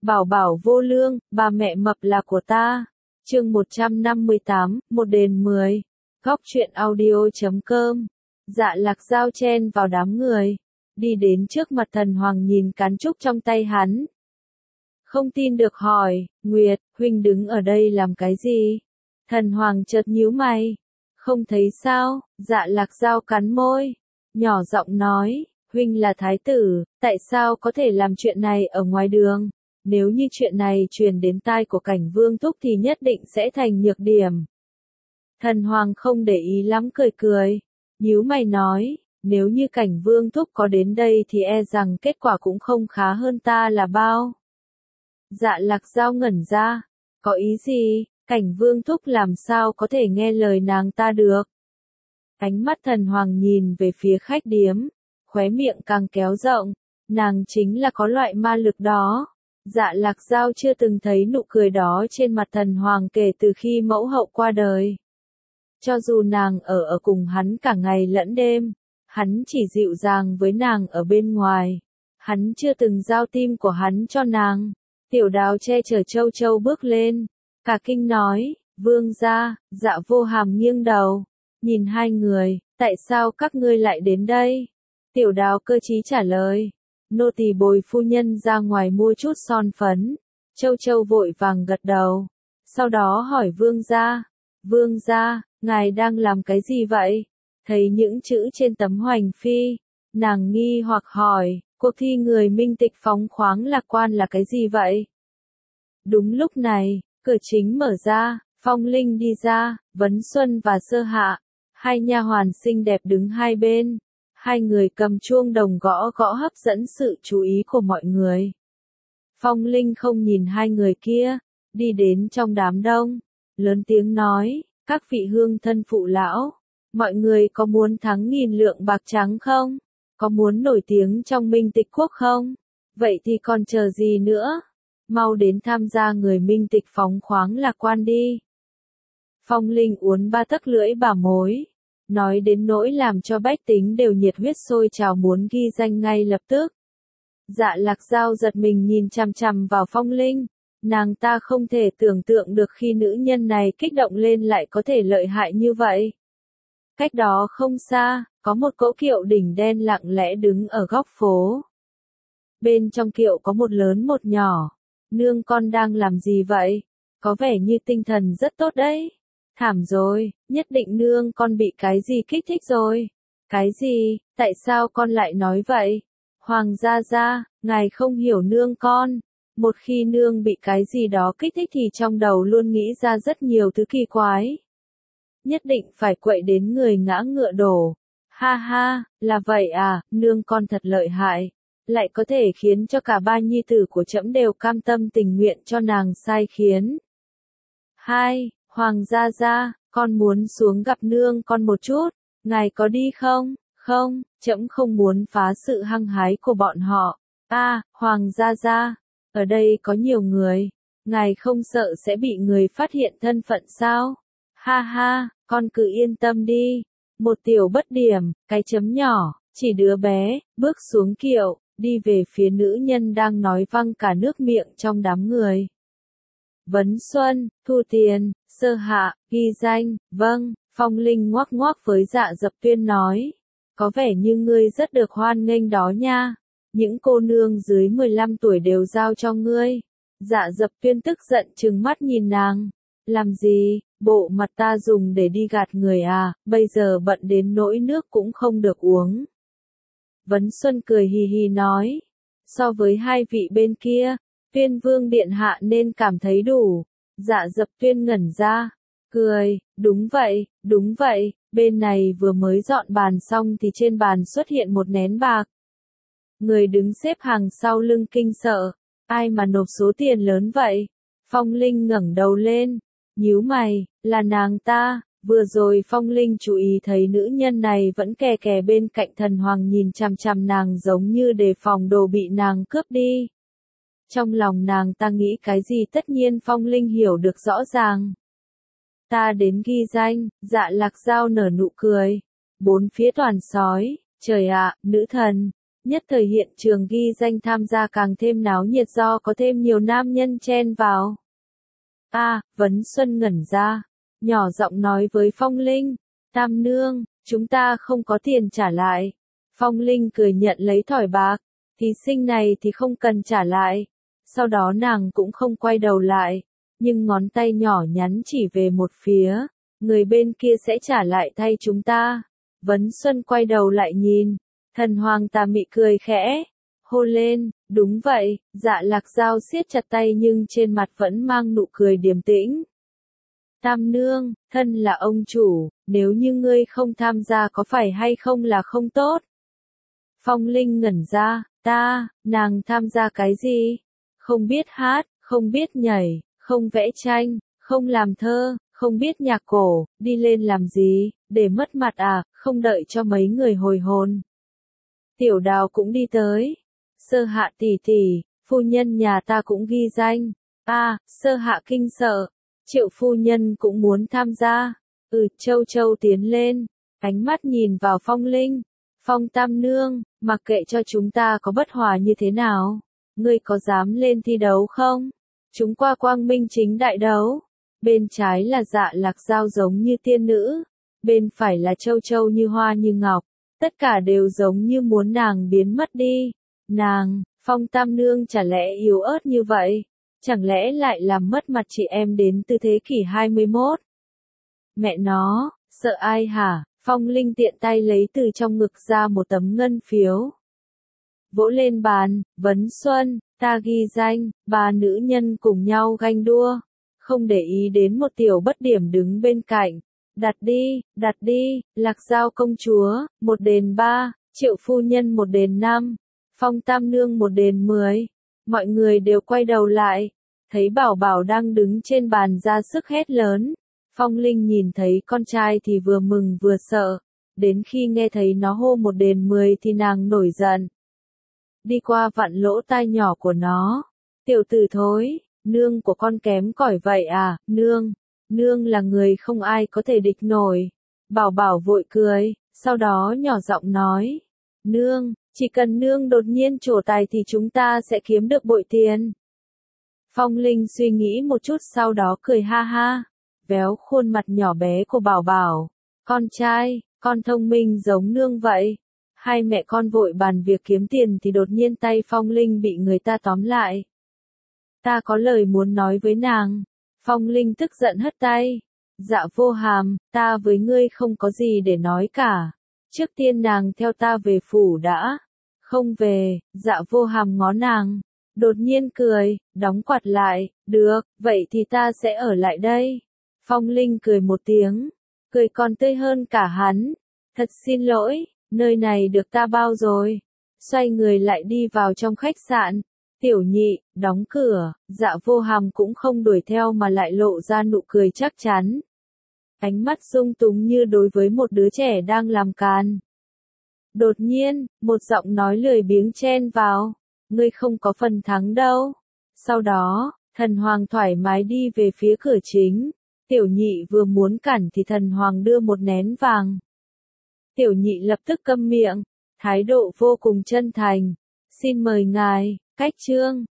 Bảo bảo vô lương, bà mẹ mập là của ta. Chương 158, một đền 10. Góc truyện audio.com. Dạ Lạc Dao chen vào đám người, đi đến trước mặt Thần Hoàng nhìn cán trúc trong tay hắn. Không tin được hỏi, Nguyệt, huynh đứng ở đây làm cái gì? Thần Hoàng chợt nhíu mày. Không thấy sao? Dạ Lạc Dao cắn môi, nhỏ giọng nói, huynh là thái tử, tại sao có thể làm chuyện này ở ngoài đường? Nếu như chuyện này truyền đến tai của Cảnh Vương Thúc thì nhất định sẽ thành nhược điểm. Thần Hoàng không để ý lắm, cười cười, nhíu mày nói, nếu như Cảnh Vương Thúc có đến đây thì e rằng kết quả cũng không khá hơn ta là bao. Dạ Lạc Dao ngẩn ra, có ý gì? Cảnh Vương Thúc làm sao có thể nghe lời nàng ta được? Ánh mắt Thần Hoàng nhìn về phía khách điếm, khóe miệng càng kéo rộng, nàng chính là có loại ma lực đó. Dạ Lạc Dao chưa từng thấy nụ cười đó trên mặt Thần Hoàng kể từ khi mẫu hậu qua đời. Cho dù nàng ở cùng hắn cả ngày lẫn đêm, hắn chỉ dịu dàng với nàng ở bên ngoài. Hắn chưa từng giao tim của hắn cho nàng. Tiểu Đào che chở Châu Châu bước lên, cả kinh nói, vương gia. Dạ Vô Hàm nghiêng đầu, nhìn hai người, tại sao các ngươi lại đến đây? Tiểu Đào cơ trí trả lời, nô tỳ bồi phu nhân ra ngoài mua chút son phấn. Châu Châu vội vàng gật đầu, sau đó hỏi vương gia, ngài đang làm cái gì vậy? Thấy những chữ trên tấm hoành phi, nàng nghi hoặc hỏi, cuộc thi người minh tịch phóng khoáng lạc quan là cái gì vậy? Đúng lúc này, cửa chính mở ra, Phong Linh đi ra, Vấn Xuân và Sơ Hạ, hai nha hoàn xinh đẹp đứng hai bên. Hai người cầm chuông đồng gõ gõ hấp dẫn sự chú ý của mọi người. Phong Linh không nhìn hai người kia, đi đến trong đám đông, lớn tiếng nói, các vị hương thân phụ lão, mọi người có muốn thắng 1000 lượng bạc trắng không? Có muốn nổi tiếng trong Minh Tịch Quốc không? Vậy thì còn chờ gì nữa? Mau đến tham gia người minh tịch phóng khoáng lạc quan đi. Phong Linh uốn 3 tấc lưỡi bà mối, nói đến nỗi làm cho bách tính đều nhiệt huyết sôi trào muốn ghi danh ngay lập tức. Dạ Lạc Dao giật mình nhìn chằm chằm vào Phong Linh, nàng ta không thể tưởng tượng được khi nữ nhân này kích động lên lại có thể lợi hại như vậy. Cách đó không xa, có một cỗ kiệu đỉnh đen lặng lẽ đứng ở góc phố. Bên trong kiệu có một lớn một nhỏ. Nương con đang làm gì vậy? Có vẻ như tinh thần rất tốt đấy. Thảm rồi, nhất định nương con bị cái gì kích thích rồi. Cái gì? Tại sao con lại nói vậy? Hoàng gia, ngài không hiểu nương con. Một khi nương bị cái gì đó kích thích thì trong đầu luôn nghĩ ra rất nhiều thứ kỳ quái. Nhất định phải quậy đến người ngã ngựa đổ. Ha ha, là vậy à, nương con thật lợi hại. Lại có thể khiến cho cả ba nhi tử của trẫm đều cam tâm tình nguyện cho nàng sai khiến. Hoàng gia, con muốn xuống gặp nương con một chút, ngài có đi không? Không, trẫm không muốn phá sự hăng hái của bọn họ. Hoàng gia, ở đây có nhiều người, ngài không sợ sẽ bị người phát hiện thân phận sao? Ha ha, con cứ yên tâm đi. Một tiểu bất điểm, cái chấm nhỏ, chỉ đứa bé, bước xuống kiệu, đi về phía nữ nhân đang nói văng cả nước miệng trong đám người. Vấn Xuân, thu tiền, Sơ Hạ, ghi danh, vâng. Phong Linh ngoắc ngoắc với Dạ Dập Tuyên nói, có vẻ như ngươi rất được hoan nghênh đó nha. Những cô nương dưới 15 tuổi đều giao cho ngươi. Dạ Dập Tuyên tức giận trừng mắt nhìn nàng. Làm gì, bộ mặt ta dùng để đi gạt người à, bây giờ bận đến nỗi nước cũng không được uống. Vấn Xuân cười hì hì nói, so với hai vị bên kia, Tuyên Vương Điện Hạ nên cảm thấy đủ. Dạ Dập Tuyên ngẩn ra, cười, đúng vậy, bên này vừa mới dọn bàn xong thì trên bàn xuất hiện một nén bạc. Người đứng xếp hàng sau lưng kinh sợ, ai mà nộp số tiền lớn vậy? Phong Linh ngẩng đầu lên, nhíu mày, là nàng ta. Vừa rồi Phong Linh chú ý thấy nữ nhân này vẫn kè kè bên cạnh Thần Hoàng nhìn chằm chằm nàng giống như đề phòng đồ bị nàng cướp đi. Trong lòng nàng ta nghĩ cái gì tất nhiên Phong Linh hiểu được rõ ràng. Ta đến ghi danh. Dạ Lạc Dao nở nụ cười. Bốn phía toàn sói, trời ạ, nữ thần, Nhất thời hiện trường ghi danh tham gia càng thêm náo nhiệt do có thêm nhiều nam nhân chen vào. Vấn Xuân ngẩn ra, nhỏ giọng nói với Phong Linh, Tam Nương, chúng ta không có tiền trả lại. Phong Linh cười nhận lấy thỏi bạc, thí sinh này thì không cần trả lại. Sau đó nàng cũng không quay đầu lại, nhưng ngón tay nhỏ nhắn chỉ về một phía, người bên kia sẽ trả lại thay chúng ta. Vấn Xuân quay đầu lại nhìn, Thần Hoàng tà mị cười khẽ, hô lên, đúng vậy. Dạ Lạc Dao siết chặt tay nhưng trên mặt vẫn mang nụ cười điềm tĩnh. Tam Nương, thân là ông chủ, nếu như ngươi không tham gia có phải hay không là không tốt? Phong Linh ngẩn ra, nàng tham gia cái gì? Không biết hát, không biết nhảy, không vẽ tranh, không làm thơ, không biết nhạc cổ, đi lên làm gì, để mất mặt à, không đợi cho mấy người hồi hồn. Tiểu Đào cũng đi tới. Sơ Hạ tỷ tỷ, phu nhân nhà ta cũng ghi danh. Sơ Hạ kinh sợ. Triệu phu nhân cũng muốn tham gia. Châu Châu tiến lên, ánh mắt nhìn vào Phong Linh. Phong Tam Nương, mặc kệ cho chúng ta có bất hòa như thế nào, ngươi có dám lên thi đấu không? Chúng qua quang minh chính đại đấu. Bên trái là Dạ Lạc Dao giống như tiên nữ, bên phải là Châu Châu như hoa như ngọc, tất cả đều giống như muốn nàng biến mất đi. Nàng, Phong Tam Nương chả lẽ yếu ớt như vậy? Chẳng lẽ lại làm mất mặt chị em đến từ thế kỷ 21? Mẹ nó, sợ ai hả? Phong Linh tiện tay lấy từ trong ngực ra một tấm ngân phiếu. Vỗ lên bàn, Vấn Xuân, ta ghi danh, ba nữ nhân cùng nhau ganh đua. Không để ý đến một tiểu bất điểm đứng bên cạnh. Đặt đi, Lạc Dao công chúa, 1 đền 3, Triệu phu nhân 1 đền 5, Phong Tam Nương 1 đền 10. Mọi người đều quay đầu lại, thấy Bảo Bảo đang đứng trên bàn ra sức hét lớn. Phong Linh nhìn thấy con trai thì vừa mừng vừa sợ, đến khi nghe thấy nó hô 1 đền 10 thì nàng nổi giận. Đi qua vặn lỗ tai nhỏ của nó. Tiểu tử thối, nương của con kém cỏi vậy à? Nương là người không ai có thể địch nổi. Bảo Bảo vội cười, sau đó nhỏ giọng nói, nương, chỉ cần nương đột nhiên trổ tài thì chúng ta sẽ kiếm được bội tiền. Phong Linh suy nghĩ một chút sau đó cười ha ha, véo khuôn mặt nhỏ bé của Bảo Bảo. Con trai, con thông minh giống nương vậy. Hai mẹ con vội bàn việc kiếm tiền thì đột nhiên tay Phong Linh bị người ta tóm lại. Ta có lời muốn nói với nàng. Phong Linh tức giận hất tay. Dạ Vô Hàm, ta với ngươi không có gì để nói cả. Trước tiên nàng theo ta về phủ đã. Không về, Dạ Vô Hàm ngó nàng. Đột nhiên cười, đóng quạt lại, được, vậy thì ta sẽ ở lại đây. Phong Linh cười một tiếng, cười còn tươi hơn cả hắn. Thật xin lỗi, nơi này được ta bao rồi. Xoay người lại đi vào trong khách sạn. Tiểu Nhị, đóng cửa. Dạ Vô Hàm cũng không đuổi theo mà lại lộ ra nụ cười chắc chắn. Ánh mắt dung túng như đối với một đứa trẻ đang làm càn. Đột nhiên, một giọng nói lười biếng chen vào. Ngươi không có phần thắng đâu. Sau đó, Thần Hoàng thoải mái đi về phía cửa chính. Tiểu Nhị vừa muốn cản thì Thần Hoàng đưa một nén vàng. Tiểu Nhị lập tức câm miệng, thái độ vô cùng chân thành. Xin mời ngài, cách chương.